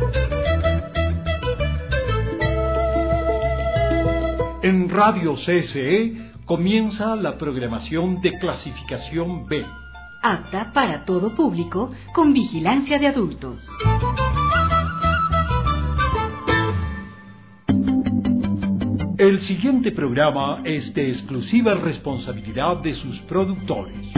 En Radio CSE comienza la programación de clasificación B. Apta para todo público, con vigilancia de adultos. El siguiente programa es de exclusiva responsabilidad de sus productores.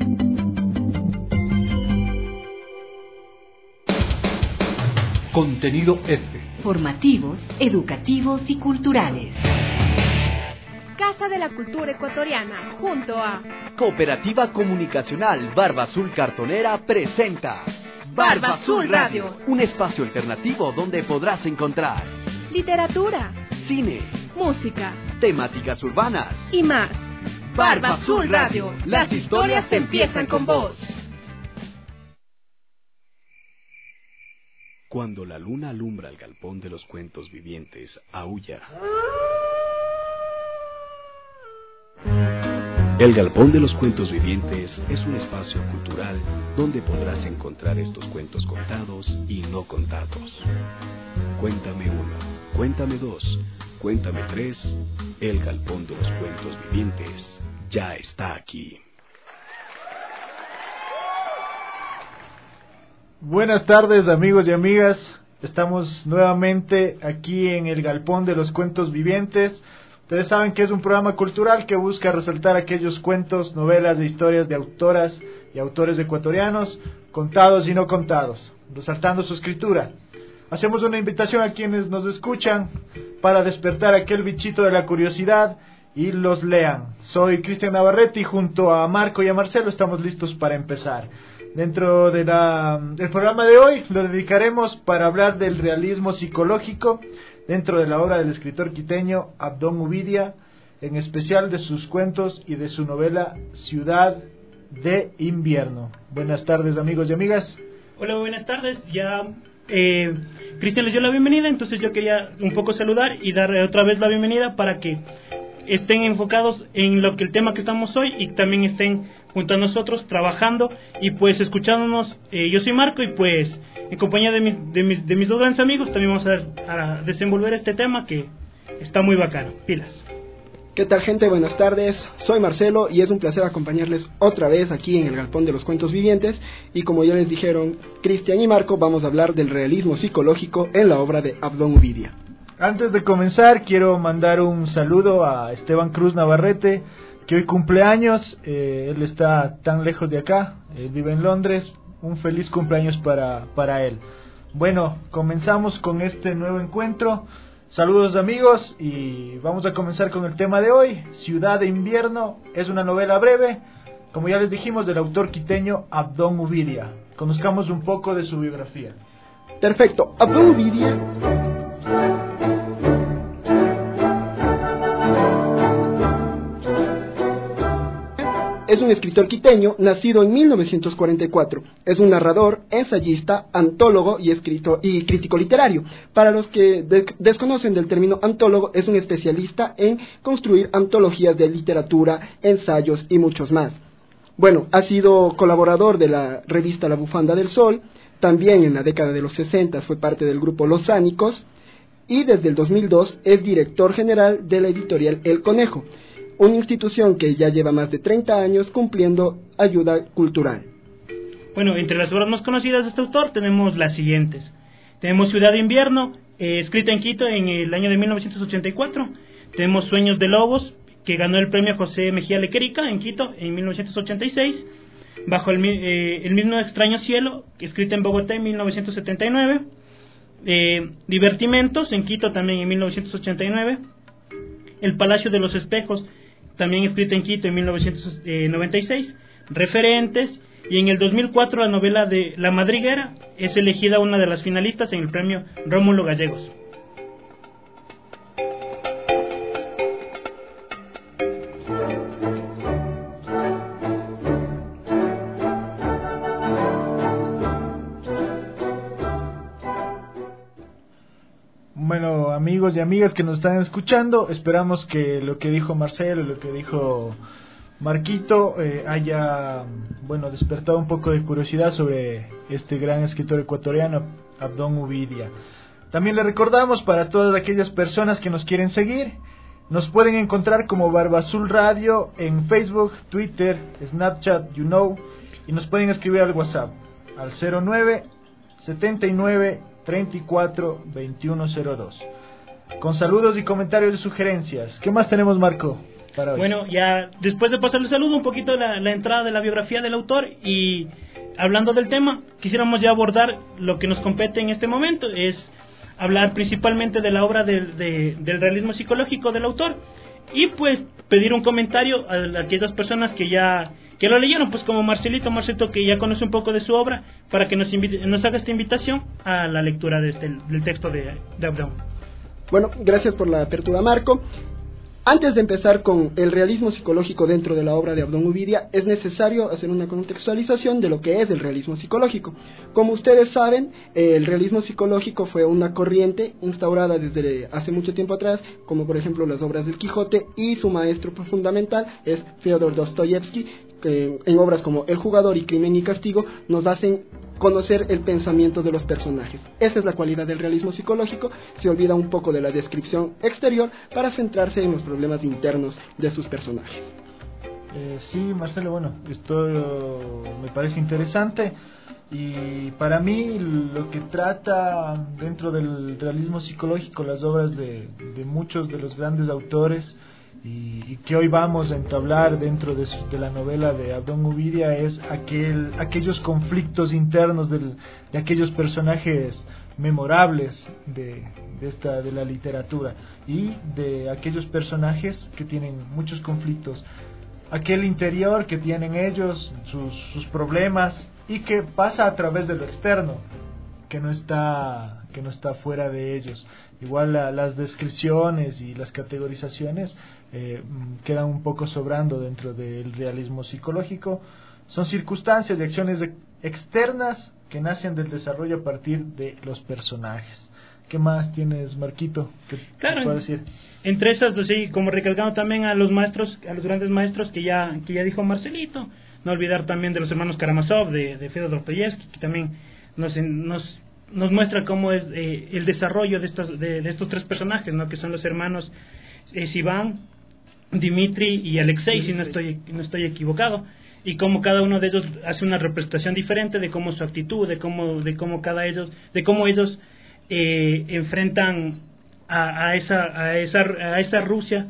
Contenido F. Formativos, educativos y culturales. Casa de la Cultura Ecuatoriana, junto a Cooperativa Comunicacional Barba Azul Cartonera presenta Barba Azul Radio, un espacio alternativo donde podrás encontrar literatura, cine, música, temáticas urbanas y más. Barba Azul Radio, las historias empiezan con vos. Cuando la luna alumbra el galpón de los cuentos vivientes, aúlla. El Galpón de los Cuentos Vivientes es un espacio cultural donde podrás encontrar estos cuentos contados y no contados. Cuéntame uno, cuéntame dos, cuéntame tres. El Galpón de los Cuentos Vivientes ya está aquí. Buenas tardes, amigos y amigas. Estamos nuevamente aquí en el Galpón de los Cuentos Vivientes. Ustedes saben que es un programa cultural que busca resaltar aquellos cuentos, novelas e historias de autoras y autores ecuatorianos, contados y no contados, resaltando su escritura. Hacemos una invitación a quienes nos escuchan para despertar aquel bichito de la curiosidad y los lean. Soy Cristian Navarrete y junto a Marco y a Marcelo estamos listos para empezar. Dentro del programa de hoy lo dedicaremos para hablar del realismo psicológico dentro de la obra del escritor quiteño Abdón Uvidia, en especial de sus cuentos y de su novela Ciudad de Invierno. Buenas tardes, amigos y amigas. Hola, buenas tardes. Cristian les dio la bienvenida, entonces yo quería un poco saludar y dar otra vez la bienvenida para que estén enfocados en lo que el tema que estamos hoy y también estén junto a nosotros trabajando y pues escuchándonos. Yo soy Marco y pues en compañía de mis dos grandes amigos también vamos a desenvolver este tema que está muy bacano. Pilas. ¿Qué tal, gente? Buenas tardes, soy Marcelo y es un placer acompañarles otra vez aquí en el Galpón de los Cuentos Vivientes, y como ya les dijeron Cristian y Marco, vamos a hablar del realismo psicológico en la obra de Abdón Uvidia. Antes de comenzar, quiero mandar un saludo a Esteban Cruz Navarrete, que hoy cumple años. Él está tan lejos de acá, él vive en Londres. Un feliz cumpleaños para él. Bueno, comenzamos con este nuevo encuentro. Saludos, amigos, y vamos a comenzar con el tema de hoy. Ciudad de Invierno es una novela breve, como ya les dijimos, del autor quiteño Abdón Uvidia. Conozcamos un poco de su biografía. Perfecto. Abdón Uvidia es un escritor quiteño nacido en 1944. Es un narrador, ensayista, antólogo y crítico literario. Para los que desconocen del término antólogo, es un especialista en construir antologías de literatura, ensayos y muchos más. Bueno, ha sido colaborador de la revista La Bufanda del Sol. También en la década de los 60 fue parte del grupo Los Ánicos, y desde el 2002 es director general de la editorial El Conejo, una institución que ya lleva más de 30 años cumpliendo ayuda cultural. Bueno, entre las obras más conocidas de este autor tenemos las siguientes. Tenemos Ciudad de Invierno, escrita en Quito en el año de 1984. Tenemos Sueños de Lobos, que ganó el premio José Mejía Lequerica en Quito en 1986. Bajo el mismo extraño cielo, escrita en Bogotá en 1979. Divertimentos en Quito también en 1989. El Palacio de los Espejos, también escrita en Quito en 1996. Referentes, y en el 2004 la novela de La Madriguera es elegida una de las finalistas en el premio Rómulo Gallegos. Bueno, amigos y amigas que nos están escuchando, esperamos que lo que dijo Marcelo, lo que dijo Marquito haya despertado un poco de curiosidad sobre este gran escritor ecuatoriano, Abdón Uvidia. También le recordamos, para todas aquellas personas que nos quieren seguir, nos pueden encontrar como Barba Azul Radio en Facebook, Twitter, Snapchat, y nos pueden escribir al WhatsApp al 09 79 34 2102 con saludos y comentarios y sugerencias. ¿Qué más tenemos, Marco, para hoy? Bueno, ya después de pasar el saludo, un poquito la entrada de la biografía del autor, y hablando del tema, quisiéramos ya abordar lo que nos compete en este momento, es hablar principalmente de la obra del realismo psicológico del autor, y pues pedir un comentario a aquellas personas que lo leyeron, pues como Marcelito, que ya conoce un poco de su obra, para que nos haga esta invitación a la lectura del texto de Abdón. Bueno, gracias por la apertura, Marco. Antes de empezar con el realismo psicológico dentro de la obra de Abdón Uvidia, es necesario hacer una contextualización de lo que es el realismo psicológico. Como ustedes saben, el realismo psicológico fue una corriente instaurada desde hace mucho tiempo atrás, como por ejemplo las obras del Quijote, y su maestro fundamental es Fyodor Dostoyevsky, que en obras como El jugador y Crimen y castigo nos hacen conocer el pensamiento de los personajes. Esa es la cualidad del realismo psicológico. Se olvida un poco de la descripción exterior para centrarse en los problemas internos de sus personajes. Sí, Marcelo, esto me parece interesante, y para mí lo que trata dentro del realismo psicológico las obras de muchos de los grandes autores, y que hoy vamos a entablar dentro de la novela de Abdón Uvidia, es aquellos conflictos internos de aquellos personajes memorables de la literatura, y de aquellos personajes que tienen muchos conflictos, aquel interior que tienen ellos, sus problemas, y que pasa a través de lo externo, que no está fuera de ellos. Igual las descripciones y las categorizaciones quedan un poco sobrando dentro del realismo psicológico. Son circunstancias y acciones externas que nacen del desarrollo a partir de los personajes. ¿Qué más tienes, Marquito? ¿Qué puedes decir? Entre esas, sí, como recalcando también a los grandes maestros que ya dijo Marcelito, no olvidar también de los hermanos Karamazov, de Fyodor Dostoyevsky, que también nos muestra cómo es el desarrollo de estos tres personajes, ¿no? Que son los hermanos Sivan, Dimitri y Alexei, si no estoy equivocado, y cómo cada uno de ellos hace una representación diferente de cómo su actitud, de cómo ellos enfrentan a esa Rusia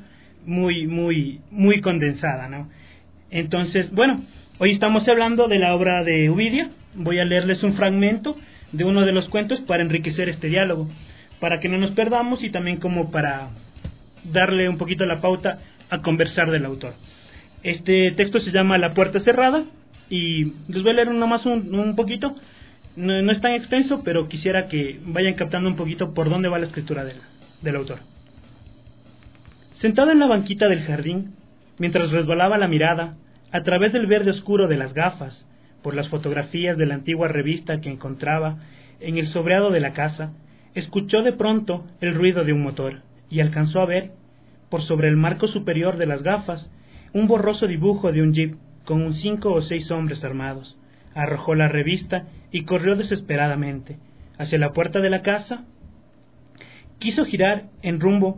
muy condensada, ¿no? Entonces, hoy estamos hablando de la obra de Uvidia. Voy a leerles un fragmento de uno de los cuentos para enriquecer este diálogo, para que no nos perdamos, y también como para darle un poquito la pauta a conversar del autor. Este texto se llama La puerta cerrada, y les voy a leer nomás un poquito. No es tan extenso, pero quisiera que vayan captando un poquito por dónde va la escritura del autor. Sentado en la banquita del jardín, mientras resbalaba la mirada a través del verde oscuro de las gafas por las fotografías de la antigua revista que encontraba en el sobreado de la casa, escuchó de pronto el ruido de un motor y alcanzó a ver, por sobre el marco superior de las gafas, un borroso dibujo de un jeep con 5 o 6 hombres armados. Arrojó la revista y corrió desesperadamente hacia la puerta de la casa. Quiso girar en rumbo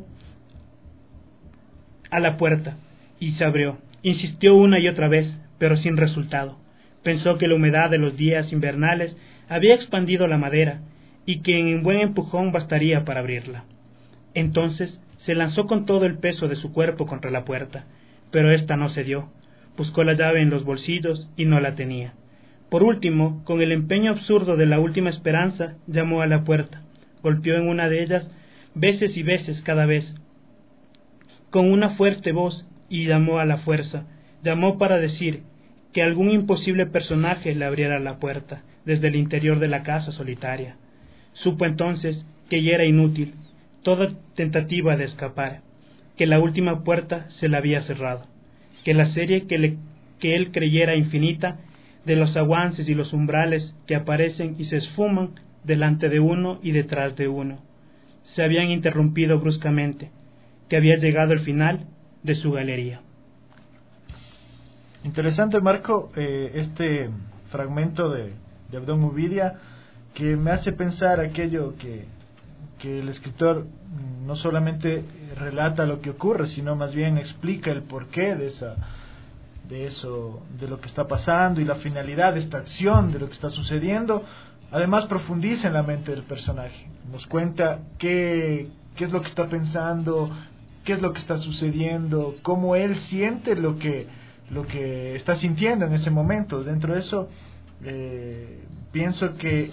a la puerta y se abrió. Insistió una y otra vez, pero sin resultado. Pensó que la humedad de los días invernales había expandido la madera y que en un buen empujón bastaría para abrirla. Entonces se lanzó con todo el peso de su cuerpo contra la puerta, pero ésta no cedió. Buscó la llave en los bolsillos y no la tenía. Por último, con el empeño absurdo de la última esperanza, llamó a la puerta. Golpeó en una de ellas veces y veces cada vez, con una fuerte voz, y llamó a la fuerza. Llamó para decir que algún imposible personaje le abriera la puerta desde el interior de la casa solitaria. Supo entonces que ya era inútil toda tentativa de escapar, que la última puerta se la había cerrado, que la serie que él creyera infinita de los aguances y los umbrales que aparecen y se esfuman delante de uno y detrás de uno se habían interrumpido bruscamente, que había llegado el final de su galería. Interesante, Marco, este fragmento de Abdón Uvidia, que me hace pensar aquello que el escritor no solamente relata lo que ocurre, sino más bien explica el porqué de eso, de lo que está pasando y la finalidad de esta acción, de lo que está sucediendo. Además profundiza en la mente del personaje, nos cuenta qué es lo que está pensando, qué es lo que está sucediendo, cómo él siente lo que está sintiendo en ese momento. Dentro de eso pienso que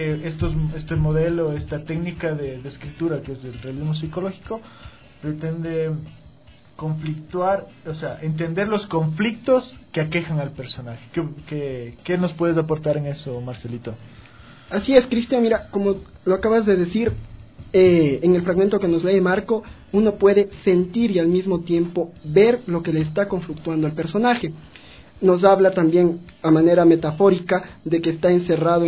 este modelo, esta técnica de escritura que es el realismo psicológico, pretende conflictuar, o sea, entender los conflictos que aquejan al personaje. ¿Qué nos puedes aportar en eso, Marcelito? Así es, Cristian, mira, como lo acabas de decir, en el fragmento que nos lee Marco, uno puede sentir y al mismo tiempo ver lo que le está conflictuando al personaje. Nos habla también a manera metafórica de que está encerrado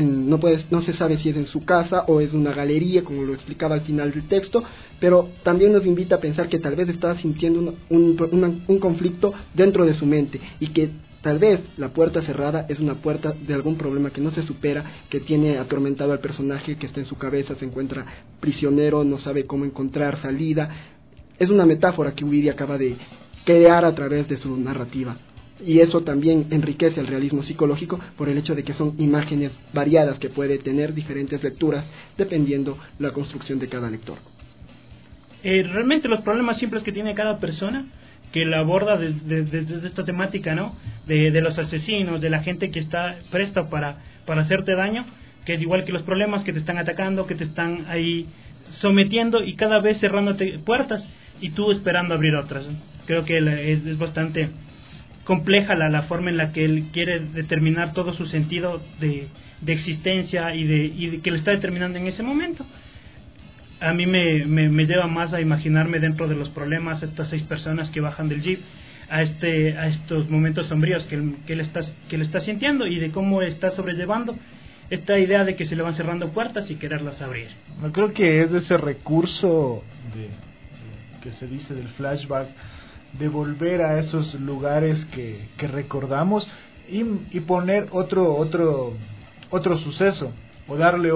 no se sabe si es en su casa o es una galería, como lo explicaba al final del texto, pero también nos invita a pensar que tal vez está sintiendo un conflicto dentro de su mente y que tal vez la puerta cerrada es una puerta de algún problema que no se supera, que tiene atormentado al personaje, que está en su cabeza, se encuentra prisionero, no sabe cómo encontrar salida. Es una metáfora que Ovidio acaba de crear a través de su narrativa. Y eso también enriquece el realismo psicológico por el hecho de que son imágenes variadas que puede tener diferentes lecturas dependiendo la construcción de cada lector. Realmente los problemas simples que tiene cada persona, que la aborda desde esta temática, ¿no? De los asesinos, de la gente que está presta para hacerte daño, que es igual que los problemas que te están atacando, que te están ahí sometiendo y cada vez cerrándote puertas y tú esperando abrir otras. Creo que es bastante compleja la forma en la que él quiere determinar todo su sentido de existencia y de que le está determinando en ese momento. A mí me lleva más a imaginarme dentro de los problemas estas 6 personas que bajan del jeep a estos momentos sombríos que él está sintiendo y de cómo está sobrellevando esta idea de que se le van cerrando puertas y quererlas abrir. Yo creo que es ese recurso que se dice del flashback, de volver a esos lugares que recordamos y poner otro suceso o darle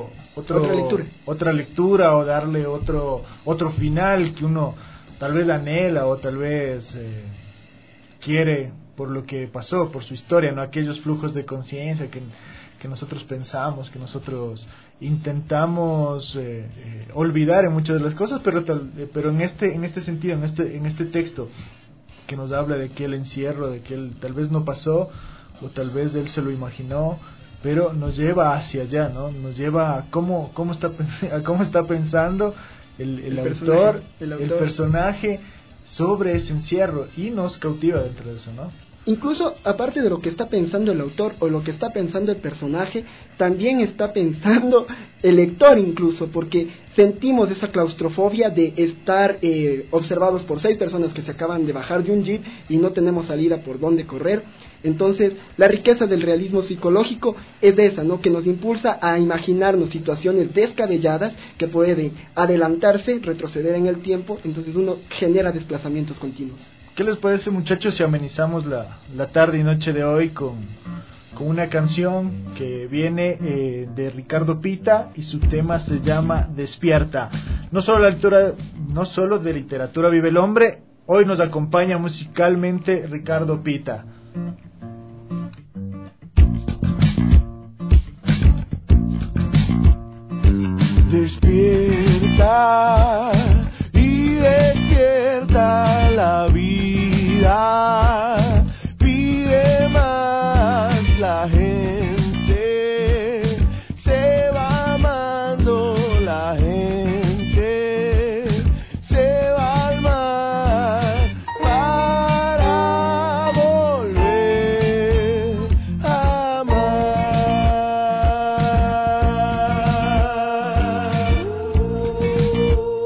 otra lectura o darle otro final que uno tal vez anhela o tal vez quiere por lo que pasó, por su historia, no aquellos flujos de conciencia que nosotros pensamos, que nosotros intentamos olvidar en muchas de las cosas, pero en este sentido, en este texto que nos habla de aquel encierro, de que él tal vez no pasó o tal vez él se lo imaginó, pero nos lleva hacia allá, ¿no? Nos lleva a cómo está pensando el autor, el personaje sobre ese encierro y nos cautiva dentro de eso, ¿no? Incluso, aparte de lo que está pensando el autor o lo que está pensando el personaje, también está pensando el lector incluso, porque sentimos esa claustrofobia de estar observados por 6 personas que se acaban de bajar de un jeep y no tenemos salida por dónde correr. Entonces, la riqueza del realismo psicológico es esa, ¿no? Que nos impulsa a imaginarnos situaciones descabelladas que pueden adelantarse, retroceder en el tiempo, entonces uno genera desplazamientos continuos. ¿Qué les parece, muchachos, si amenizamos la tarde y noche de hoy con una canción que viene de Ricardo Pita y su tema se llama Despierta? No solo de literatura vive el hombre, hoy nos acompaña musicalmente Ricardo Pita. Despierta y despierta la vida, pide más la gente, se va amando la gente, se va al mar para volver a amar.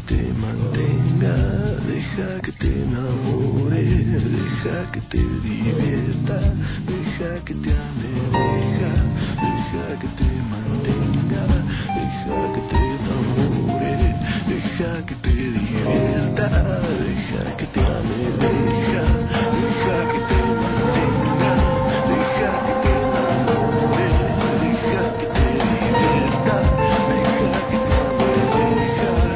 te mantenga, deja que te enamore, deja que te divierta, deja que te ame, deja que te mantenga, deja que te enamore, deja que te divierta, deja que te ame, deja que te mantenga, deja que te enamore, deja que te divierta, deja que te ame, deja que te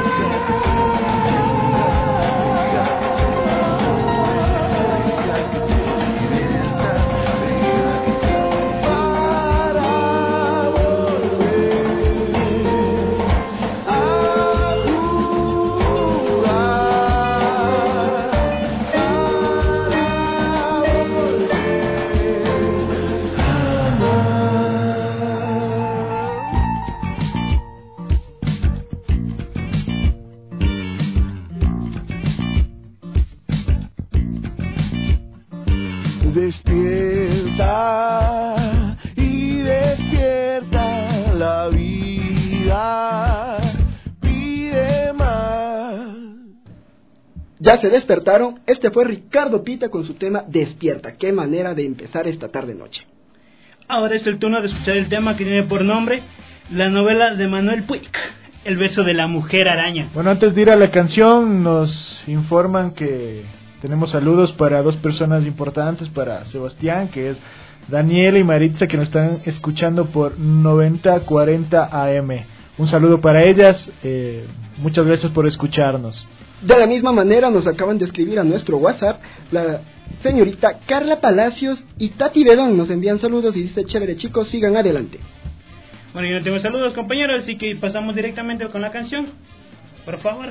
despierta y despierta, la vida pide más. Ya se despertaron, este fue Ricardo Pita con su tema Despierta. Qué manera de empezar esta tarde-noche. Ahora es el turno de escuchar el tema que tiene por nombre la novela de Manuel Puig, El beso de la mujer araña. Bueno, antes de ir a la canción, nos informan que tenemos saludos para dos personas importantes, para Sebastián, que es Daniela y Maritza, que nos están escuchando por 9040 AM. Un saludo para ellas, muchas gracias por escucharnos. De la misma manera nos acaban de escribir a nuestro WhatsApp la señorita Carla Palacios y Tati Bedón, nos envían saludos y dice: chévere chicos, sigan adelante. Bueno, yo no tengo saludos, compañeros, así que pasamos directamente con la canción, por favor.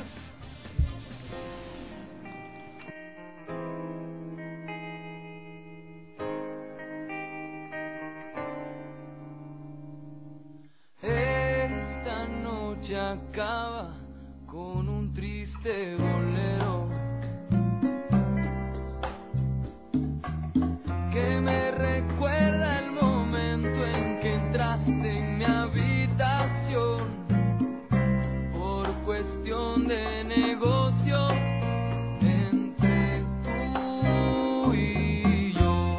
Esta noche acaba con un triste bolero que me recuerda el momento en que entraste en mi habitación por cuestión de negocio entre tú y yo.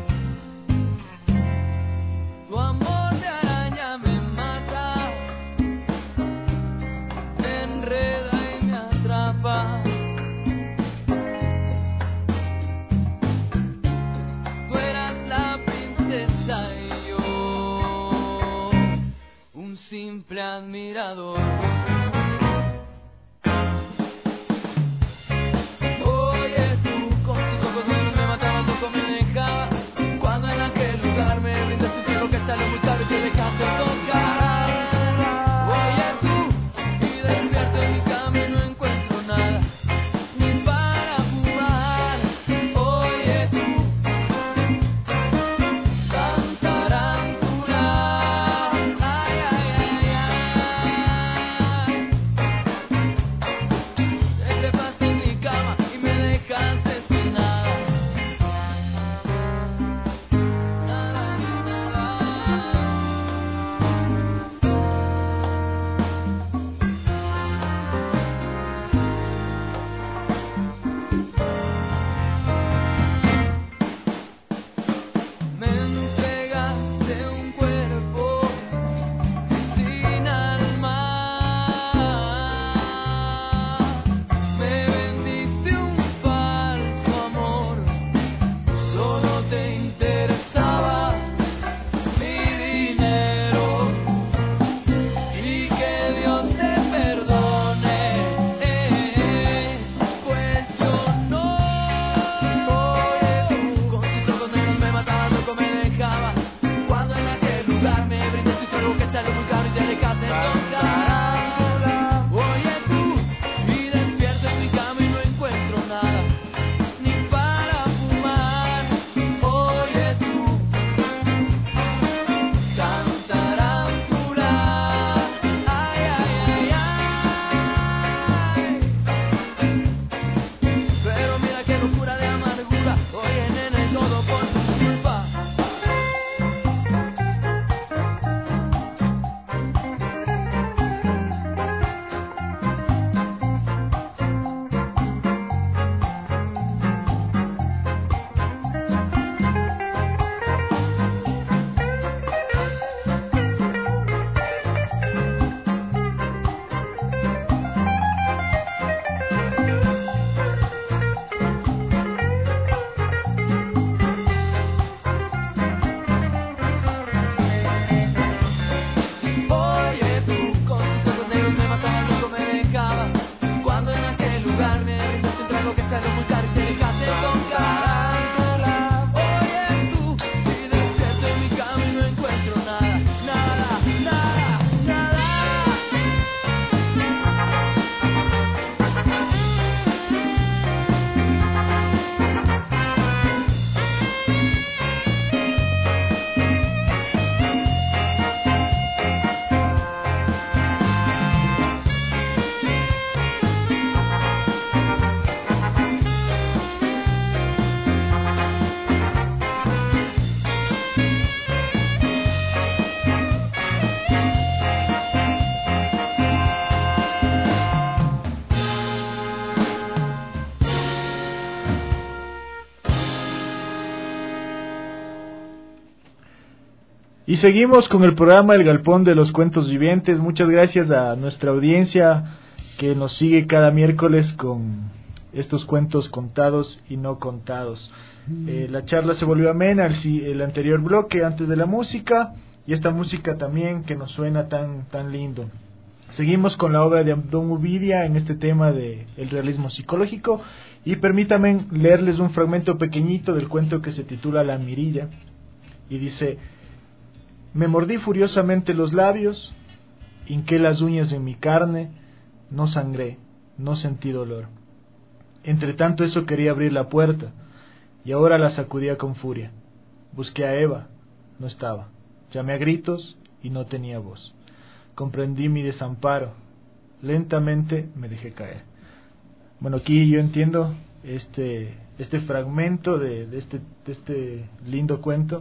Tu amor de araña me mata, me enreda y me atrapa. Tú eras la princesa y yo un simple admirador. Oye, tú con tus ojos negros me matabas, loco me dejaba. Cuando en aquel lugar me brindas tu cielo que sale muy caro y te dejaste tocar. Oye, tú, y despierto en mi cama y no encuentro nada ni para fumar. Oye, tú, tan tarántula. Ay, ay, ay, ay. Y seguimos con el programa El Galpón de los Cuentos Vivientes. Muchas gracias a nuestra audiencia que nos sigue cada miércoles con estos cuentos contados y no contados. La charla se volvió amena, el anterior bloque antes de la música, y esta música también que nos suena tan lindo. Seguimos con la obra de Don Uvidia en este tema de el realismo psicológico, y permítanme leerles un fragmento pequeñito del cuento que se titula La Mirilla, y dice: me mordí furiosamente los labios, hinqué las uñas en mi carne, no sangré, no sentí dolor. Entre tanto eso quería abrir la puerta, y ahora la sacudía con furia. Busqué a Eva, no estaba. Llamé a gritos y no tenía voz. Comprendí mi desamparo, lentamente me dejé caer. Bueno, aquí yo entiendo este fragmento de este lindo cuento,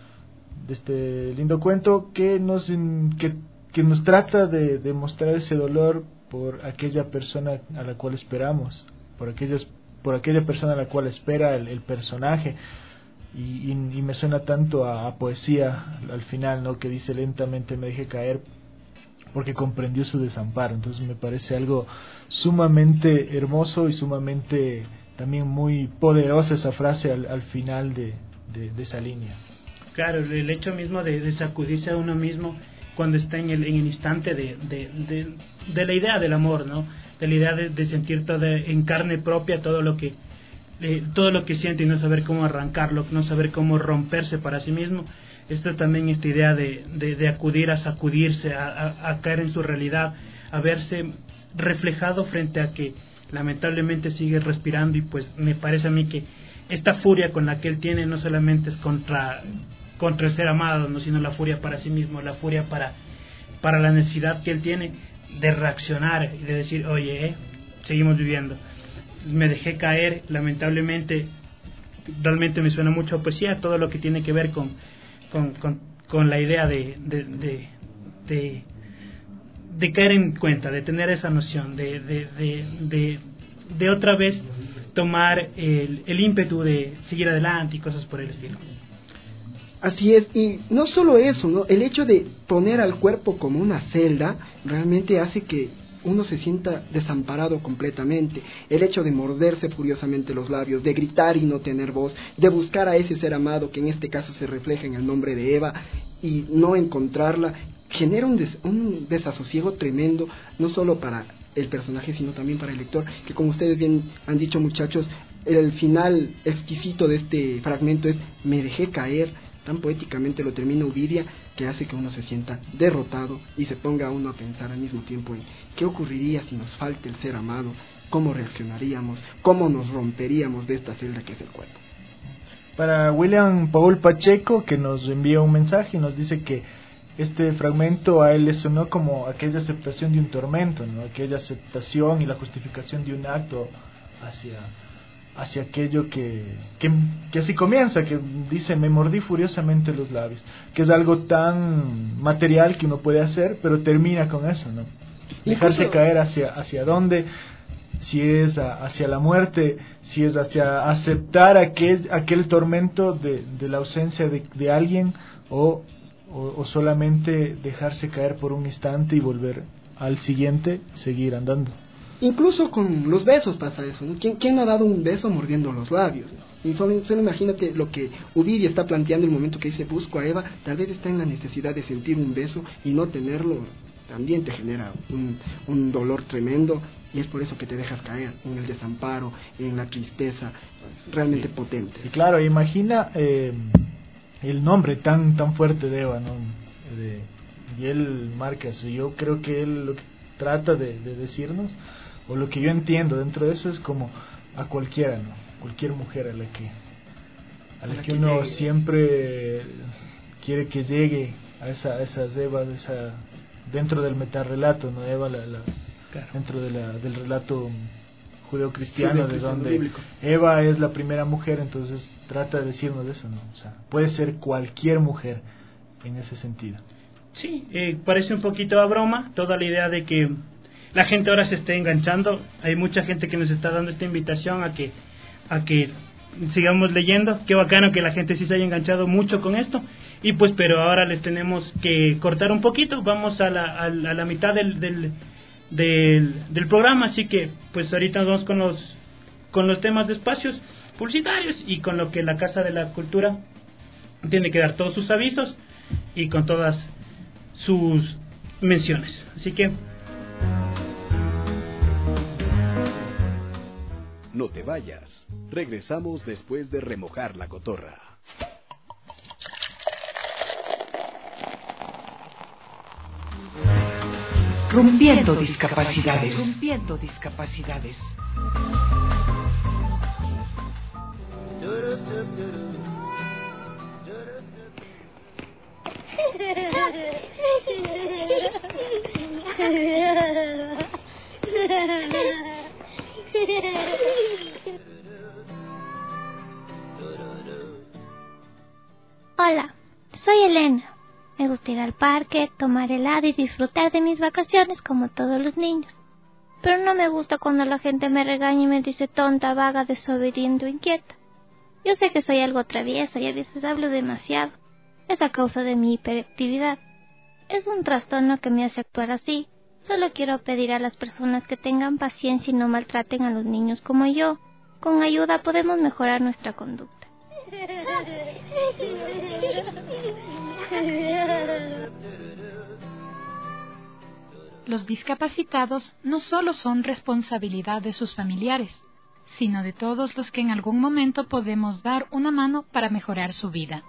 que nos trata de mostrar ese dolor por aquella persona a la cual esperamos, por aquella persona a la cual espera el personaje, y me suena tanto a poesía al final, ¿no? Que dice lentamente me dejé caer porque comprendió su desamparo. Entonces me parece algo sumamente hermoso y sumamente también muy poderosa esa frase al final de esa línea. Claro, el hecho mismo de sacudirse a uno mismo cuando está en el instante de la idea del amor, ¿no? De la idea de sentir todo en carne propia todo lo que siente, y no saber cómo arrancarlo, no saber cómo romperse para sí mismo. Esto también, esta idea de acudir a sacudirse, a caer en su realidad, a verse reflejado frente a que lamentablemente sigue respirando. Y pues me parece a mí que esta furia con la que él tiene no solamente es contra el ser amado, ¿no? Sino la furia para sí mismo, la furia para la necesidad que él tiene de reaccionar y de decir, oye, seguimos viviendo. Me dejé caer, lamentablemente, realmente me suena mucho a poesía, todo lo que tiene que ver con la idea de caer en cuenta, de tener esa noción, de otra vez tomar el ímpetu de seguir adelante y cosas por el estilo. Así es, y no solo eso, ¿no? El hecho de poner al cuerpo como una celda realmente hace que uno se sienta desamparado completamente. El hecho de morderse furiosamente los labios, de gritar y no tener voz, de buscar a ese ser amado, que en este caso se refleja en el nombre de Eva, y no encontrarla, genera un desasosiego tremendo, no solo para el personaje, sino también para el lector, que como ustedes bien han dicho, muchachos, el final exquisito de este fragmento es me dejé caer. Tan poéticamente lo termina Uvidia, que hace que uno se sienta derrotado y se ponga uno a pensar al mismo tiempo en qué ocurriría si nos falta el ser amado, cómo reaccionaríamos, cómo nos romperíamos de esta celda que es el cuerpo. Para William Paul Pacheco, que nos envía un mensaje y nos dice que este fragmento a él le sonó como aquella aceptación de un tormento, ¿no? Aquella aceptación y la justificación de un acto hacia aquello que así comienza, que dice me mordí furiosamente los labios, que es algo tan material que uno puede hacer, pero termina con eso, ¿no? Dejarse caer hacia dónde, si es hacia la muerte, si es hacia aceptar aquel tormento de la ausencia de alguien, o solamente dejarse caer por un instante y volver al siguiente, seguir andando. Incluso con los besos pasa eso, ¿no? ¿Quién no ha dado un beso mordiendo los labios, ¿no? Y solo imagínate lo que Uvidia está planteando el momento que dice busco a Eva, tal vez está en la necesidad de sentir un beso y no tenerlo, también te genera un dolor tremendo, y es por eso que te dejas caer en el desamparo, en la tristeza, realmente potente. Y claro, imagina el nombre tan fuerte de Eva, ¿no? Y él marca eso. Yo creo que él lo que trata de decirnos, o lo que yo entiendo dentro de eso, es como a cualquiera, ¿no? Cualquier mujer a la que uno siempre quiere que llegue a esas Eva, dentro del metarrelato, ¿no? Eva, claro, dentro del relato judeocristiano, de donde bíblico. Eva es la primera mujer, entonces trata de decirnos eso, ¿no? O sea, puede ser cualquier mujer en ese sentido. Sí, parece un poquito a broma toda la idea de que la gente ahora se esté enganchando. Hay mucha gente que nos está dando esta invitación a que sigamos leyendo. Qué bacano que la gente sí se haya enganchado mucho con esto. Y pues, pero ahora les tenemos que cortar un poquito. Vamos a la mitad del programa, así que pues ahorita nos vamos con los temas de espacios publicitarios y con lo que la Casa de la Cultura tiene que dar todos sus avisos y con todas sus menciones. Así que no te vayas. Regresamos después de remojar la cotorra. Rompiendo discapacidades. Rompiendo discapacidades. Hola, soy Elena. Me gusta ir al parque, tomar helado y disfrutar de mis vacaciones como todos los niños. Pero no me gusta cuando la gente me regaña y me dice tonta, vaga, desobediente o inquieta. Yo sé que soy algo traviesa y a veces hablo demasiado. Es a causa de mi hiperactividad. Es un trastorno que me hace actuar así. Solo quiero pedir a las personas que tengan paciencia y no maltraten a los niños como yo. Con ayuda podemos mejorar nuestra conducta. Los discapacitados no solo son responsabilidad de sus familiares, sino de todos los que en algún momento podemos dar una mano para mejorar su vida.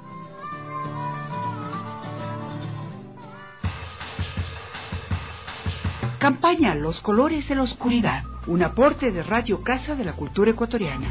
Campaña Los Colores de la Oscuridad, un aporte de Radio Casa de la Cultura Ecuatoriana.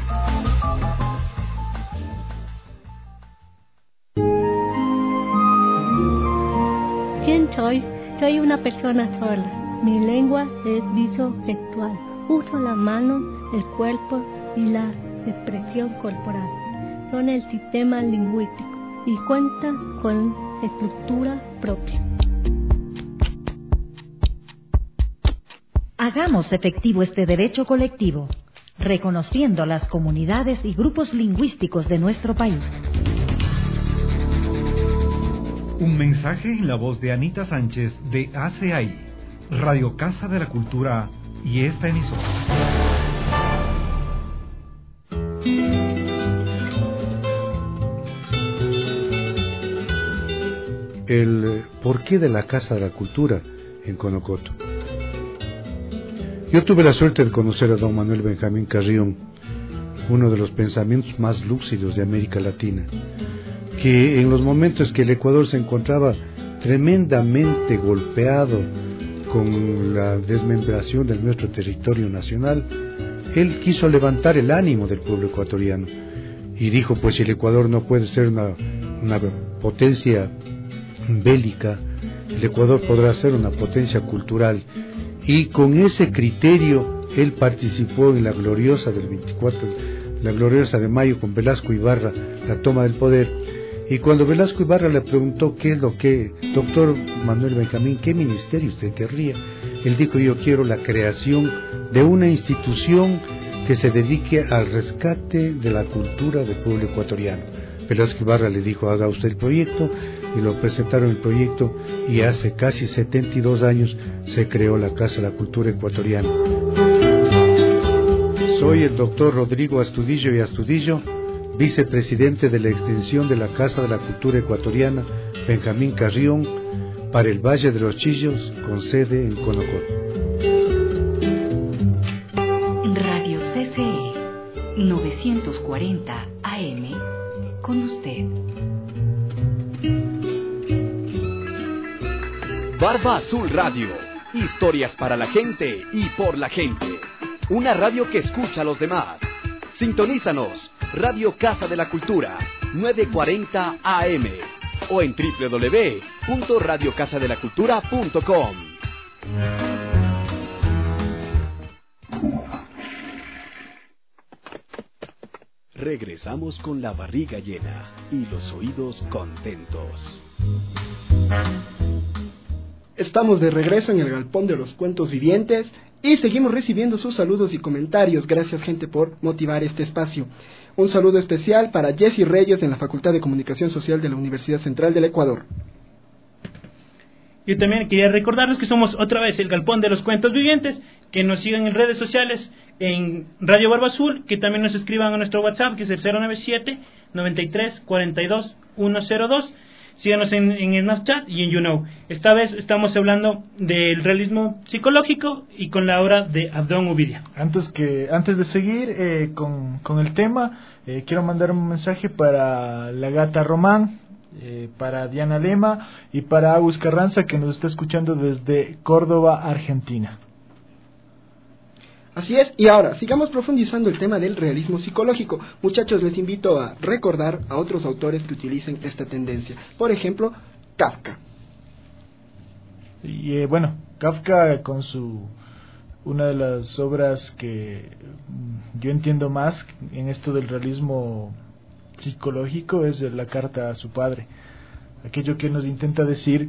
¿Quién soy? Soy una persona sola. Mi lengua es visogestual. Uso la mano, el cuerpo y la expresión corporal. Son el sistema lingüístico y cuentan con estructura propia. Hagamos efectivo este derecho colectivo, reconociendo las comunidades y grupos lingüísticos de nuestro país. Un mensaje en la voz de Anita Sánchez de ACAI, Radio Casa de la Cultura y esta emisora. El porqué de la Casa de la Cultura en Conocoto. Yo tuve la suerte de conocer a don Manuel Benjamín Carrión, uno de los pensamientos más lúcidos de América Latina, que en los momentos que el Ecuador se encontraba tremendamente golpeado con la desmembración de nuestro territorio nacional, él quiso levantar el ánimo del pueblo ecuatoriano y dijo, pues si el Ecuador no puede ser una potencia bélica, el Ecuador podrá ser una potencia cultural. Y con ese criterio él participó en la gloriosa del 24, la gloriosa de mayo con Velasco Ibarra, la toma del poder. Y cuando Velasco Ibarra le preguntó qué es lo que, doctor Manuel Benjamín, ¿qué ministerio usted querría? Él dijo, yo quiero la creación de una institución que se dedique al rescate de la cultura del pueblo ecuatoriano. Velasco Ibarra le dijo, haga usted el proyecto, y lo presentaron el proyecto, y hace casi 72 años se creó la Casa de la Cultura Ecuatoriana. Soy el doctor Rodrigo Astudillo y Astudillo, vicepresidente de la extensión de la Casa de la Cultura Ecuatoriana Benjamín Carrión para el Valle de los Chillos, con sede en Conocoto. Radio CCE 940 AM, con usted. Barba Azul Radio. Historias para la gente y por la gente. Una radio que escucha a los demás. Sintonízanos. Radio Casa de la Cultura, 940 AM. O en www.radiocasadelacultura.com. Regresamos con la barriga llena y los oídos contentos. Estamos de regreso en el Galpón de los Cuentos Vivientes Y seguimos recibiendo sus saludos y comentarios. Gracias, gente, por motivar este espacio. Un saludo especial para Jessy Reyes en la Facultad de Comunicación Social de la Universidad Central del Ecuador. Yo también quería recordarles que somos otra vez el Galpón de los Cuentos Vivientes, que nos sigan en redes sociales, en Radio Barba Azul, que también nos escriban a nuestro WhatsApp, que es el 097-93-42-102. Síganos en Snapchat y en YouNow. Esta vez estamos hablando del realismo psicológico y con la obra de Abdón Ubidia. Antes de seguir con el tema, quiero mandar un mensaje para la gata Román, para Diana Lema y para Agus Carranza, que nos está escuchando desde Córdoba, Argentina. Así es, y ahora sigamos profundizando el tema del realismo psicológico. Muchachos, les invito a recordar a otros autores que utilicen esta tendencia. Por ejemplo, Kafka. Y bueno, Kafka con una de las obras que yo entiendo más en esto del realismo psicológico es La carta a su padre. Aquello que nos intenta decir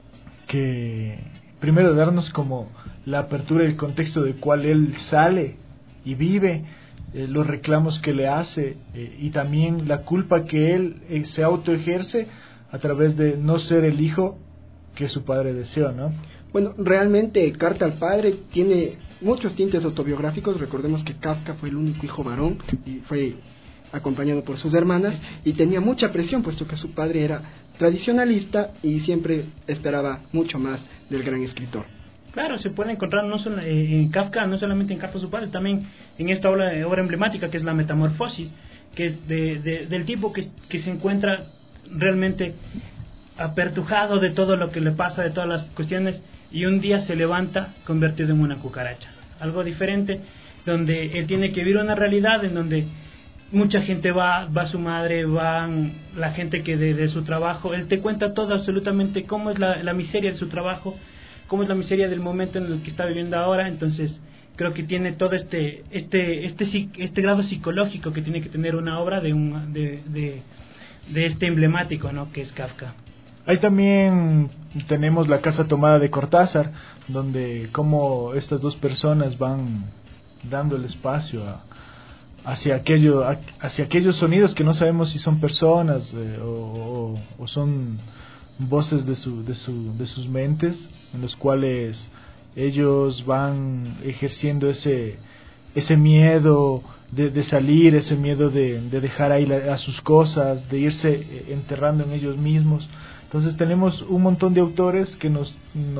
que primero darnos como la apertura y el contexto de cual él sale y vive, los reclamos que le hace y también la culpa que él se autoejerce a través de no ser el hijo que su padre deseó, ¿no? Bueno, realmente Carta al Padre tiene muchos tintes autobiográficos. Recordemos que Kafka fue el único hijo varón y fue acompañado por sus hermanas y tenía mucha presión puesto que su padre era tradicionalista y siempre esperaba mucho más del gran escritor. Claro, se puede encontrar no solo en Kafka, no solamente en Carta a su padre, también en esta obra emblemática que es La Metamorfosis, que es del tipo que se encuentra realmente apertujado de todo lo que le pasa, de todas las cuestiones, y un día se levanta convertido en una cucaracha. Algo diferente, donde él tiene que vivir una realidad en donde mucha gente va su madre, van la gente que de su trabajo. Él te cuenta todo absolutamente cómo es la miseria de su trabajo, cómo es la miseria del momento en el que está viviendo ahora. Entonces creo que tiene todo este grado psicológico que tiene que tener una obra de este emblemático, ¿no?, que es Kafka. Ahí también tenemos La casa tomada de Cortázar, donde como estas dos personas van dando el espacio hacia aquellos sonidos que no sabemos si son personas o son voces de sus mentes, en los cuales ellos van ejerciendo ese miedo de salir, ese miedo de dejar ahí a sus cosas, de irse enterrando en ellos mismos. Entonces tenemos un montón de autores que nos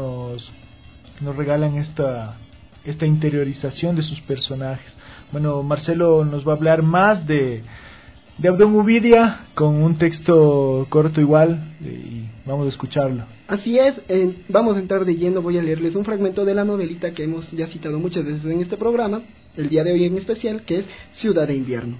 regalan esta interiorización de sus personajes. Bueno, Marcelo nos va a hablar más de Abdón Ubidia con un texto corto igual y vamos a escucharlo. Así es, vamos a entrar de lleno. Voy a leerles un fragmento de la novelita que hemos ya citado muchas veces en este programa, el día de hoy en especial, que es Ciudad de Invierno.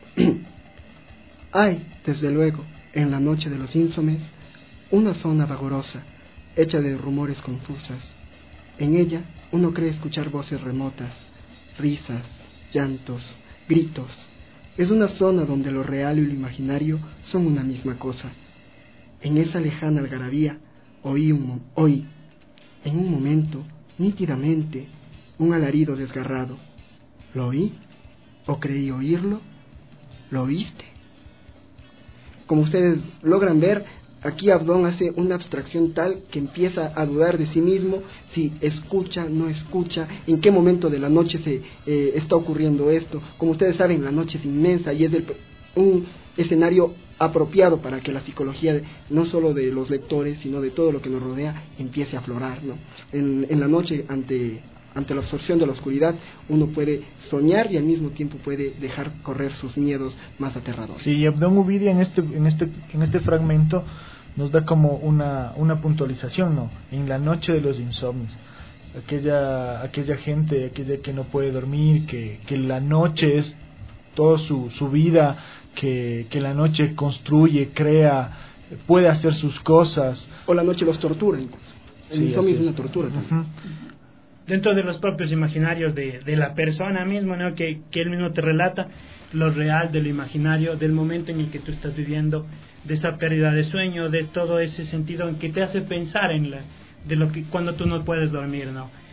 Hay, desde luego, en la noche de los insomnes, una zona vagorosa, hecha de rumores confusas. En ella uno cree escuchar voces remotas, risas, llantos, gritos. Es una zona donde lo real y lo imaginario son una misma cosa. En esa lejana algarabía oí en un momento, nítidamente, un alarido desgarrado. ¿Lo oí? ¿O creí oírlo? ¿Lo oíste? Como ustedes logran ver, aquí Abdón hace una abstracción tal que empieza a dudar de sí mismo, si escucha, no escucha, en qué momento de la noche se está ocurriendo esto. Como ustedes saben, la noche es inmensa y es un escenario apropiado para que la psicología, no solo de los lectores, sino de todo lo que nos rodea, empiece a aflorar, ¿no? En la noche, ante la absorción de la oscuridad, uno puede soñar y al mismo tiempo puede dejar correr sus miedos más aterradores. Sí, Abdón Ubidia en este fragmento nos da como una puntualización, ¿no? En la noche de los insomnios, aquella gente, aquella que no puede dormir, que la noche es toda su vida, que la noche construye, crea, puede hacer sus cosas. O la noche los tortura incluso. El insomnio es una tortura también. Uh-huh. Dentro de los propios imaginarios de la persona misma, ¿no?, que él mismo te relata lo real de lo imaginario, del momento en el que tú estás viviendo, de esa pérdida de sueño, de todo ese sentido en que te hace pensar de lo que cuando tú no puedes dormir, ¿no?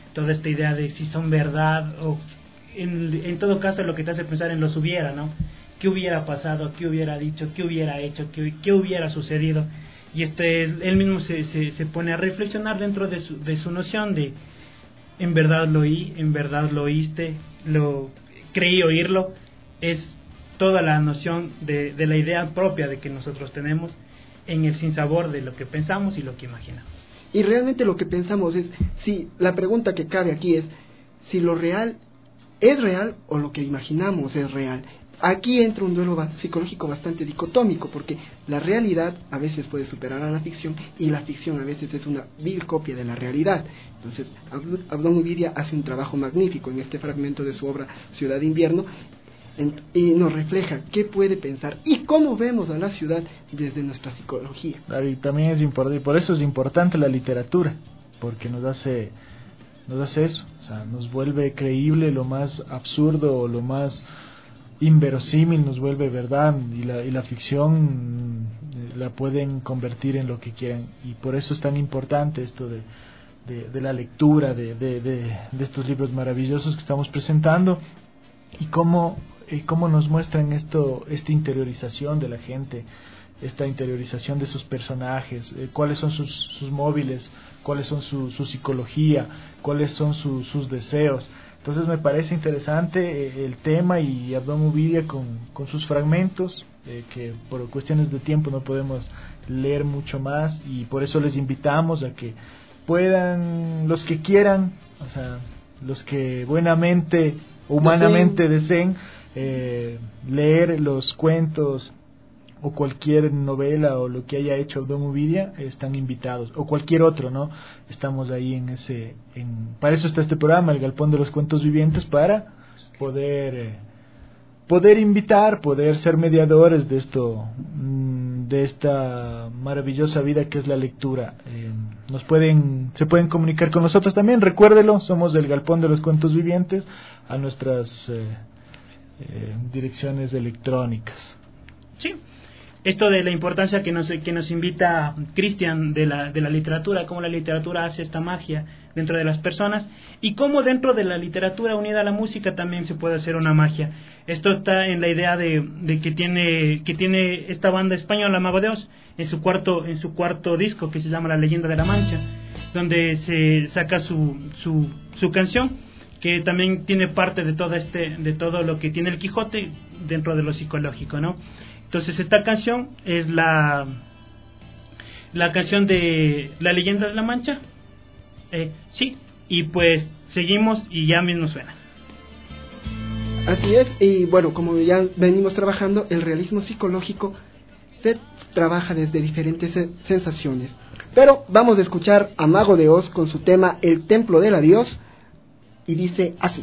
toda esta idea de si son verdad o en todo caso lo que te hace pensar en los hubiera, ¿no? ¿Qué hubiera pasado? ¿Qué hubiera dicho? ¿Qué hubiera hecho? ¿Qué hubiera sucedido? Y él mismo se pone a reflexionar dentro de su noción de en verdad lo oí, en verdad lo oíste, lo creí oírlo. Es toda la noción de la idea propia de que nosotros tenemos en el sinsabor de lo que pensamos y lo que imaginamos. Y realmente lo que pensamos es, si la pregunta que cabe aquí es, si lo real es real o lo que imaginamos es real. Aquí entra un duelo psicológico bastante dicotómico, porque la realidad a veces puede superar a la ficción, y la ficción a veces es una vil copia de la realidad. Entonces, Abdón Ubidia hace un trabajo magnífico en este fragmento de su obra Ciudad de Invierno, y nos refleja qué puede pensar y cómo vemos a la ciudad desde nuestra psicología. Claro, y también es importante, por eso es importante la literatura, porque nos hace eso, o sea, nos vuelve creíble lo más absurdo o lo más inverosímil, nos vuelve verdad, y la ficción la pueden convertir en lo que quieran, y por eso es tan importante esto de la lectura de estos libros maravillosos que estamos presentando, y cómo nos muestran esta interiorización de la gente, esta interiorización de sus personajes, cuáles son sus móviles, cuáles son su psicología, cuáles son sus deseos. Entonces me parece interesante el tema, y Abdón Ubidia con sus fragmentos, que por cuestiones de tiempo no podemos leer mucho más, y por eso les invitamos a que puedan, los que quieran, o sea, los que buenamente, humanamente deseen leer los cuentos o cualquier novela o lo que haya hecho Abdón Ubidia, están invitados, o cualquier otro, ¿no? Estamos ahí para eso está este programa, El Galpón de los Cuentos Vivientes, para poder invitar, poder ser mediadores de esta maravillosa vida que es la lectura. Se pueden comunicar con nosotros también, recuérdelo, somos El Galpón de los Cuentos Vivientes, a nuestras direcciones electrónicas. Sí. Esto de la importancia que nos invita Cristian de la literatura, cómo la literatura hace esta magia dentro de las personas, y cómo dentro de la literatura unida a la música también se puede hacer una magia. Esto está en la idea de que tiene esta banda española, Mago de Oz, en su cuarto disco, que se llama La Leyenda de la Mancha, donde se saca su canción, que también tiene parte de todo lo que tiene el Quijote dentro de lo psicológico, ¿no? Entonces esta canción es la canción de La Leyenda de la Mancha, sí, y pues seguimos y ya mismo suena. Así es, y bueno, como ya venimos trabajando, el realismo psicológico se trabaja desde diferentes sensaciones. Pero vamos a escuchar a Mago de Oz con su tema El Templo del Adiós, y dice así.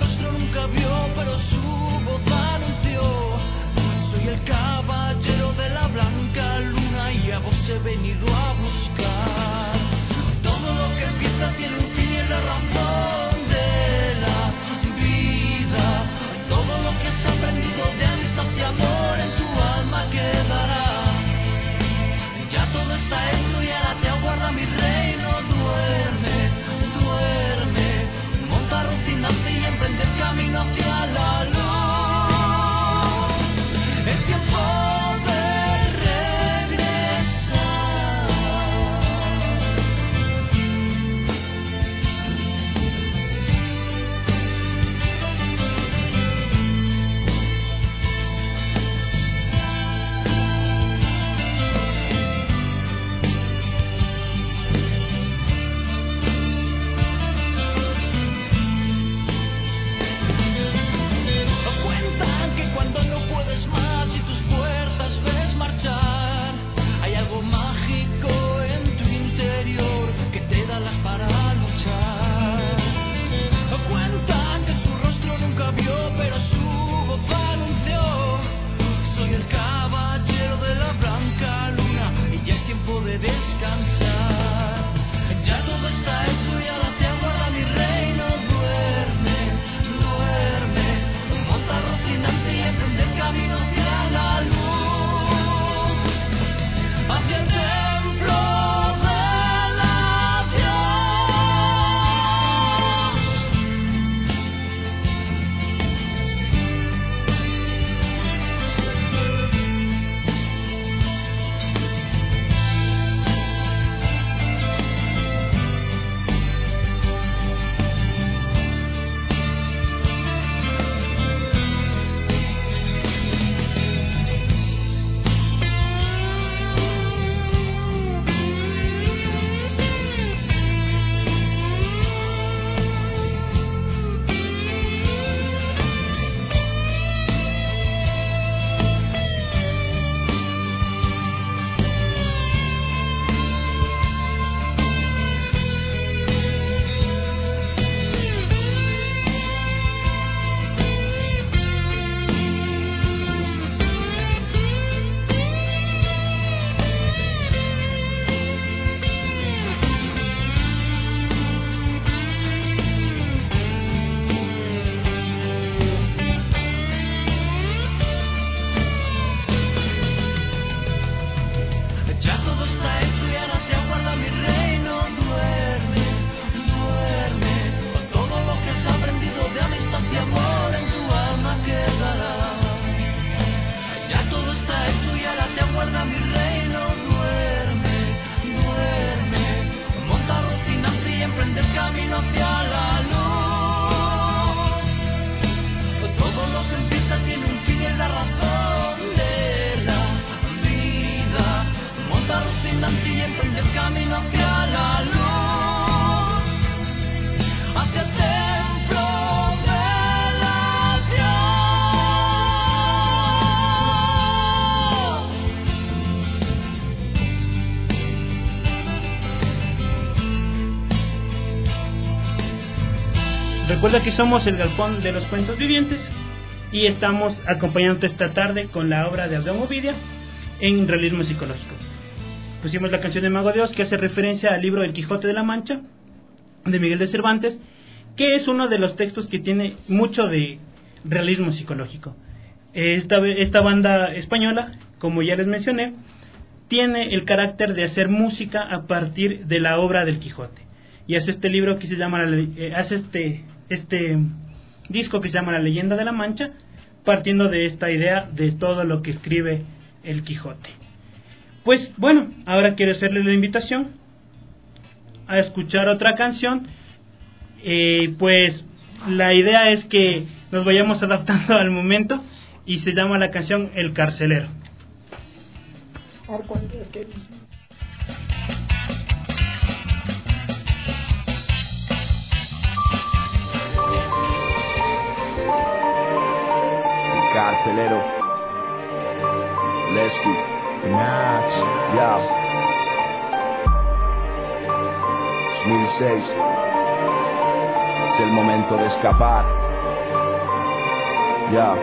Pero su voz anunció: soy el caballero de Recuerda que somos el Galpón de los Cuentos Vivientes y estamos acompañándote esta tarde con la obra de Abraham Ovidia en realismo psicológico. Pusimos la canción de Mago de Oz, que hace referencia al libro El Quijote de la Mancha de Miguel de Cervantes, que es uno de los textos que tiene mucho de realismo psicológico. Esta banda española, como ya les mencioné, tiene el carácter de hacer música a partir de la obra del Quijote, y hace este libro que se llama este disco que se llama La Leyenda de la Mancha, partiendo de esta idea de todo lo que escribe el Quijote. Pues bueno, ahora quiero hacerle la invitación a escuchar otra canción. Pues la idea es que nos vayamos adaptando al momento, y se llama la canción El Carcelero. El Carcelero, Lesky, Nats, ya. 2006. Es el momento de escapar. Ya.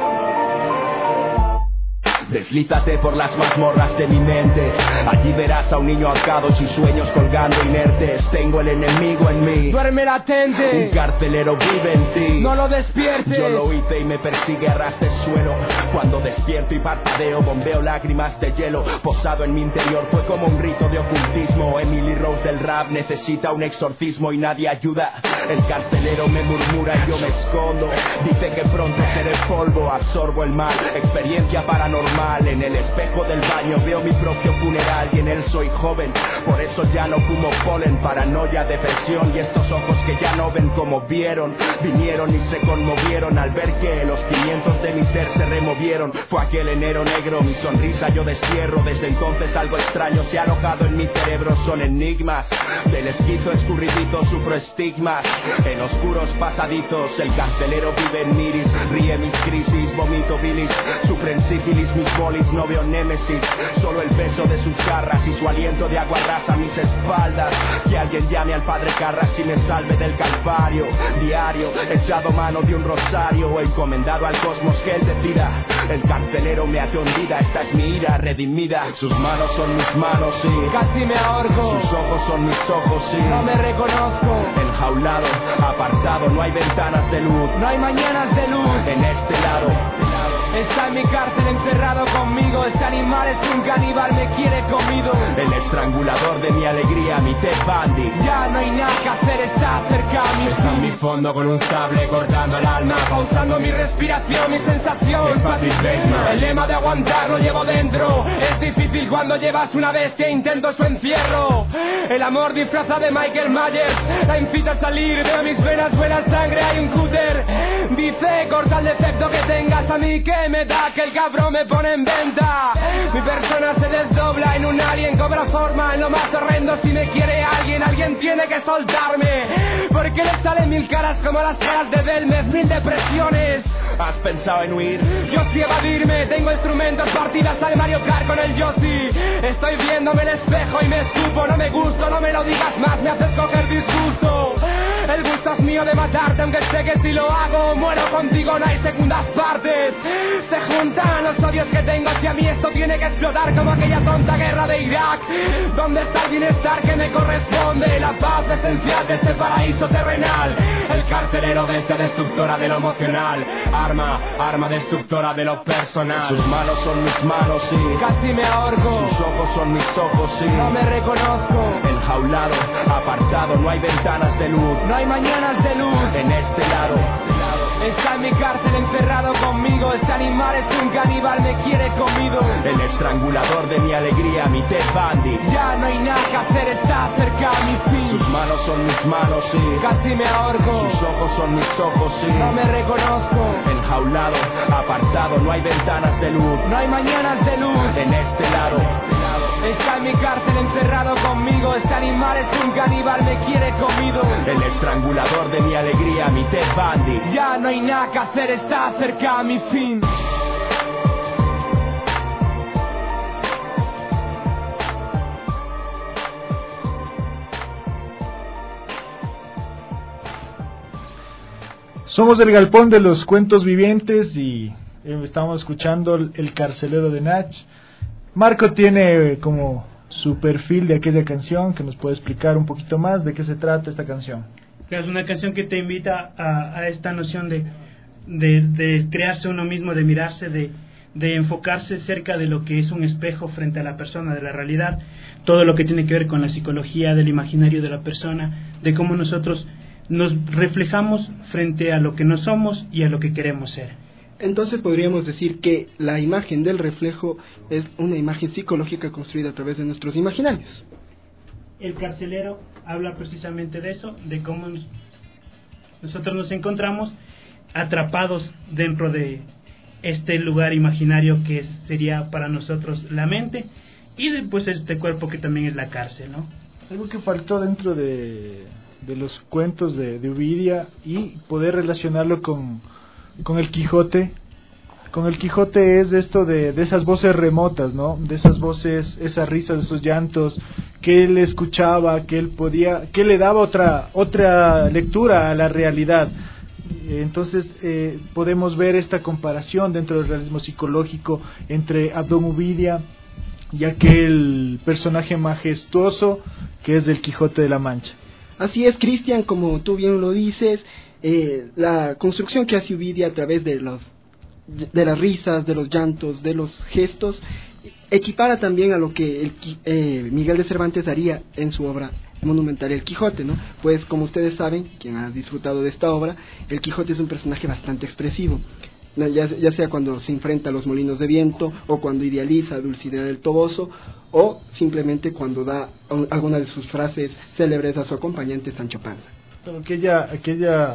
Deslízate por las mazmorras de mi mente. Allí verás a un niño ahorcado, sus sueños colgando inertes. Tengo el enemigo en mí. Duerme latente. Un carcelero vive en ti. No lo despiertes. Yo lo hice y me persigue a ras del suelo. Cuando despierto y parpadeo, bombeo lágrimas de hielo. Posado en mi interior fue como un rito de ocultismo. Emily Rose del rap necesita un exorcismo y nadie ayuda. El carcelero me murmura y yo me escondo. Dice que pronto seré polvo, absorbo el mal. Experiencia paranormal. En el espejo del baño veo mi propio funeral y en él soy joven. Por eso ya no fumo polen, paranoia, depresión. Y estos ojos que ya no ven como vieron, vinieron y se conmovieron al ver que los cimientos de mi ser se removieron. Fue aquel enero negro, mi sonrisa yo destierro. Desde entonces algo extraño se ha alojado en mi cerebro. Son enigmas, del esquizo escurridito sufro estigmas. En oscuros pasadizos el carcelero vive en iris. Ríe mis crisis, vomito bilis. Sufren sífilis mis bolis, no veo némesis. Solo el peso de sus garras y su aliento de agua rasa mis espaldas. Que alguien llame al Padre Carras y me salve del calvario. Diario, echado mano de un rosario, encomendado al cosmos que él decida. El carcelero me hace hundida, esta es mi ira redimida. Sus manos son mis manos, sí. Casi me ahorco. Sus ojos son mis ojos, sí. No me reconozco. Enjaulado, apartado, no hay ventanas de luz. No hay mañanas de luz. En este lado. Está en mi cárcel encerrado conmigo. Ese animal es un caníbal, me quiere comido. El estrangulador de mi alegría, mi Ted Bundy. Ya no hay nada que hacer, está cerca a mi fin. Está en mi fondo con un sable cortando el alma, pausando mi respiración, mi sensación. Es Patrick Bateman. El lema de aguantar lo llevo dentro. Es difícil cuando llevas una bestia e intento su encierro. El amor disfraza de Michael Myers, la incita a salir de mis venas, buena sangre, hay un cúter. Dice, corta el defecto que tengas, a mí que me da que el cabrón me pone en venta. Mi persona se desdobla en un alien, cobra forma en lo más horrendo. Si me quiere alguien tiene que soltarme, porque le salen mil caras como las caras de Belmez, mil depresiones. ¿Has pensado en huir? Yo sí evadirme, tengo instrumentos, partidas al Mario Kart con el Yossi. Estoy viéndome el espejo y me escupo, no me gusto, no me lo digas más, me haces coger disgusto. El gusto es mío de matarte, aunque sé que si lo hago muero contigo, no hay segundas partes. Se juntan los odios que tengo hacia mí, esto tiene que explotar como aquella tonta guerra de Irak. ¿Dónde está el bienestar que me corresponde? La paz esencial de este paraíso terrenal. El carcelero de esta destructora de lo emocional. Arma destructora de lo personal. Sus manos son mis manos, sí. Casi me ahorco. Sus ojos son mis ojos, sí. No me reconozco. Enjaulado, apartado, no hay ventanas de luz. No hay mañanas de luz. En este lado. Está en mi cárcel encerrado conmigo. Este animal es un caníbal, me quiere comido. El estrangulador de mi alegría, mi Ted Bundy. Ya no hay nada que hacer, está cerca a mi fin. Sus manos son mis manos, sí. Casi me ahorco. Sus ojos son mis ojos, sí. No me reconozco. Enjaulado, apartado, no hay ventanas de luz. No hay mañanas de luz. En este lado. Está en mi cárcel encerrado conmigo. Este animal es un caníbal, me quiere comido. El estrangulador de mi alegría, mi Ted Bundy. Ya no hay nada que hacer, está cerca a mi fin. Somos el Galpón de los Cuentos Vivientes y estamos escuchando El Carcelero de Nach. Marco tiene como su perfil de aquella canción, que nos puede explicar un poquito más de qué se trata esta canción. Es una canción que te invita a esta noción de crearse uno mismo, de mirarse, de enfocarse cerca de lo que es un espejo frente a la persona, de la realidad, todo lo que tiene que ver con la psicología, del imaginario de la persona, de cómo nosotros nos reflejamos frente a lo que no somos y a lo que queremos ser. Entonces podríamos decir que la imagen del reflejo es una imagen psicológica construida a través de nuestros imaginarios. El Carcelero habla precisamente de eso, de cómo nosotros nos encontramos atrapados dentro de este lugar imaginario que sería para nosotros la mente, y después este cuerpo que también es la cárcel, ¿no? Algo que faltó dentro de los cuentos de Ovidia y poder relacionarlo con el Quijote. Con el Quijote es esto de esas voces remotas, ¿no? De esas voces, esas risas, esos llantos que él escuchaba, que él le daba otra lectura a la realidad. Entonces podemos ver esta comparación dentro del realismo psicológico entre Abdón Ovidia y aquel personaje majestuoso que es el Quijote de la Mancha. Así es, Cristian, como tú bien lo dices, la construcción que hace Ovidia a través de las risas, de los llantos, de los gestos, equipara también a lo que Miguel de Cervantes haría en su obra monumental El Quijote, ¿no? Pues como ustedes saben, quien ha disfrutado de esta obra, el Quijote es un personaje bastante expresivo, ya sea cuando se enfrenta a los molinos de viento, o cuando idealiza a Dulcinea del Toboso, o simplemente cuando da alguna de sus frases célebres a su acompañante Sancho Panza. Aquella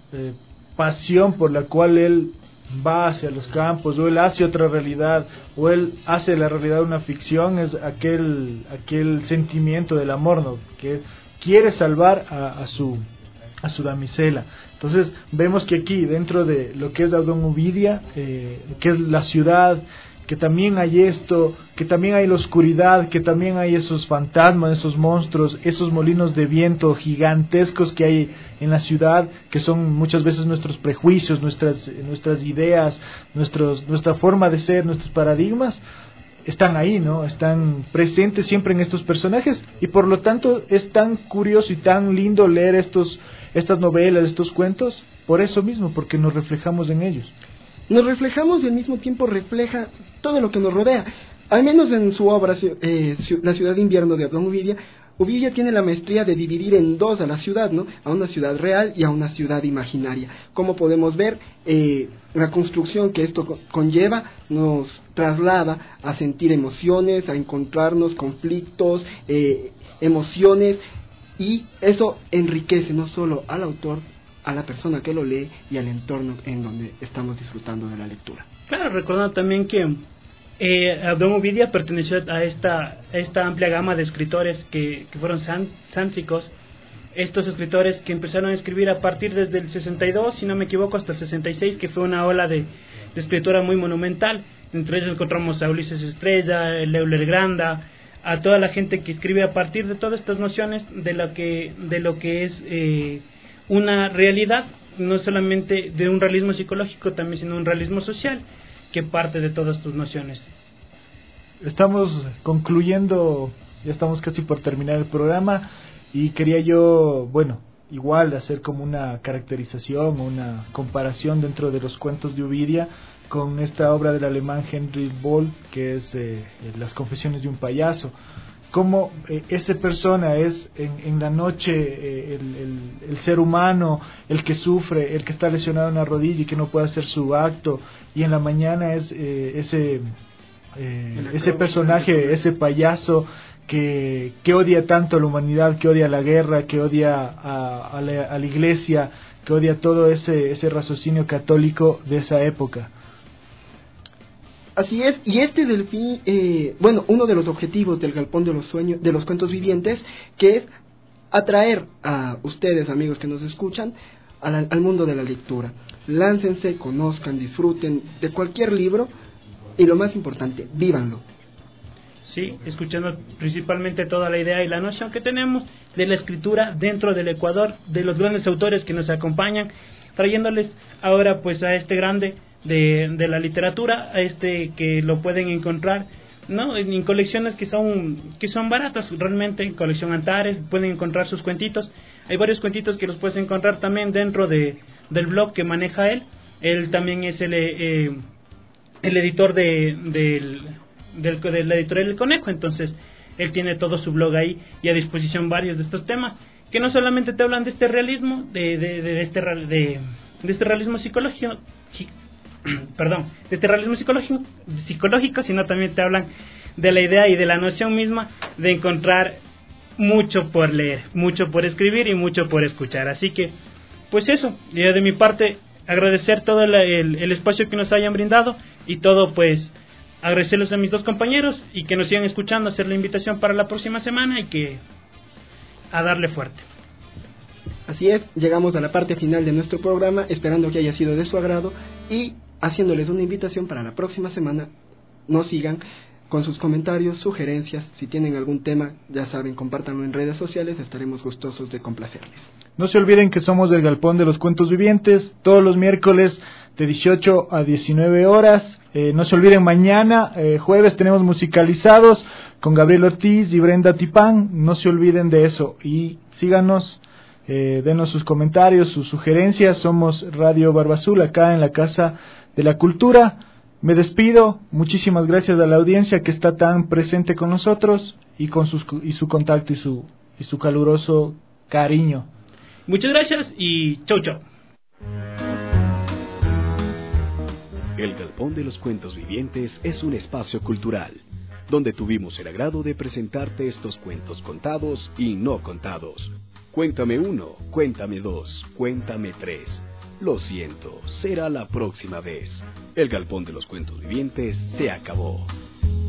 pasión por la cual él va hacia los campos, o él hace otra realidad, o él hace la realidad una ficción, es aquel sentimiento del amor, ¿no? Que quiere salvar a su damisela. Entonces vemos que aquí, dentro de lo que es Abdón Ovidia, que es la ciudad, que también hay esto, que también hay la oscuridad, que también hay esos fantasmas, esos monstruos, esos molinos de viento gigantescos que hay en la ciudad, que son muchas veces nuestros prejuicios, nuestras ideas, nuestra forma de ser, nuestros paradigmas, están ahí, ¿no? Están presentes siempre en estos personajes, y por lo tanto es tan curioso y tan lindo leer estas novelas, estos cuentos, por eso mismo, porque nos reflejamos en ellos. Nos reflejamos y al mismo tiempo refleja todo lo que nos rodea. Al menos en su obra, La ciudad de invierno de Abdón Ovidia, Ovidia tiene la maestría de dividir en dos a la ciudad, ¿no? A una ciudad real y a una ciudad imaginaria. Como podemos ver, la construcción que esto conlleva nos traslada a sentir emociones, a encontrarnos conflictos, emociones, y eso enriquece no solo al autor, a la persona que lo lee y al entorno en donde estamos disfrutando de la lectura. Claro, recordando también que Abdón Ovidia perteneció a esta amplia gama de escritores que fueron sánsicos, estos escritores que empezaron a escribir a partir desde el 62, si no me equivoco, hasta el 66, que fue una ola de escritura muy monumental. Entre ellos encontramos a Ulises Estrella, Euler Granda, a toda la gente que escribe a partir de todas estas nociones de lo que es una realidad, no solamente de un realismo psicológico, también sino un realismo social que parte de todas tus nociones. Estamos concluyendo, ya estamos casi por terminar el programa, y quería yo, igual hacer como una caracterización o una comparación dentro de los cuentos de Ovidia con esta obra del alemán Heinrich Böll, que es Las confesiones de un payaso. Cómo esa persona es en la noche el ser humano, el que sufre, el que está lesionado en la rodilla y que no puede hacer su acto, y en la mañana es ese personaje, ese payaso que odia tanto a la humanidad, que odia la guerra, que odia a la iglesia, que odia todo ese raciocinio católico de esa época. Así es, y este es el fin, uno de los objetivos del Galpón de los Cuentos Vivientes, que es atraer a ustedes, amigos que nos escuchan, al mundo de la lectura. Láncense, conozcan, disfruten de cualquier libro, y lo más importante, vívanlo. Sí, escuchando principalmente toda la idea y la noción que tenemos de la escritura dentro del Ecuador, de los grandes autores que nos acompañan. trayéndoles ahora pues a este grande de la literatura, a este que lo pueden encontrar, ¿no?, en colecciones que son baratas realmente, en colección Antares, pueden encontrar sus cuentitos. Hay varios cuentitos que los puedes encontrar también dentro del blog que maneja él. Él también es el editor de la editorial El Conejo, entonces él tiene todo su blog ahí y a disposición varios de estos temas que no solamente te hablan de este realismo, de este realismo psicológico, perdón, de este realismo psicológico, sino también te hablan de la idea y de la noción misma de encontrar mucho por leer, mucho por escribir y mucho por escuchar. Así que, pues eso, de mi parte, agradecer todo el espacio que nos hayan brindado y todo, pues, agradecerles a mis dos compañeros y que nos sigan escuchando, hacer la invitación para la próxima semana y que a darle fuerte. Así es, llegamos a la parte final de nuestro programa, esperando que haya sido de su agrado y haciéndoles una invitación para la próxima semana. Nos sigan con sus comentarios, sugerencias, si tienen algún tema, ya saben, compártanlo en redes sociales, estaremos gustosos de complacerles. No se olviden que somos del Galpón de los Cuentos Vivientes, todos los miércoles de 18 a 19 horas. No se olviden, mañana, jueves, tenemos musicalizados con Gabriel Ortiz y Brenda Tipán. No se olviden de eso y síganos, denos sus comentarios, sus sugerencias. Somos Radio Barba Azul, acá en la Casa de la Cultura. Me despido, muchísimas gracias a la audiencia que está tan presente con nosotros y con su contacto y su caluroso cariño. Muchas gracias y chau chau. El Galpón de los Cuentos Vivientes es un espacio cultural, donde tuvimos el agrado de presentarte estos cuentos contados y no contados. Cuéntame 1, cuéntame 2, cuéntame 3. Lo siento, será la próxima vez. El Galpón de los Cuentos Vivientes se acabó.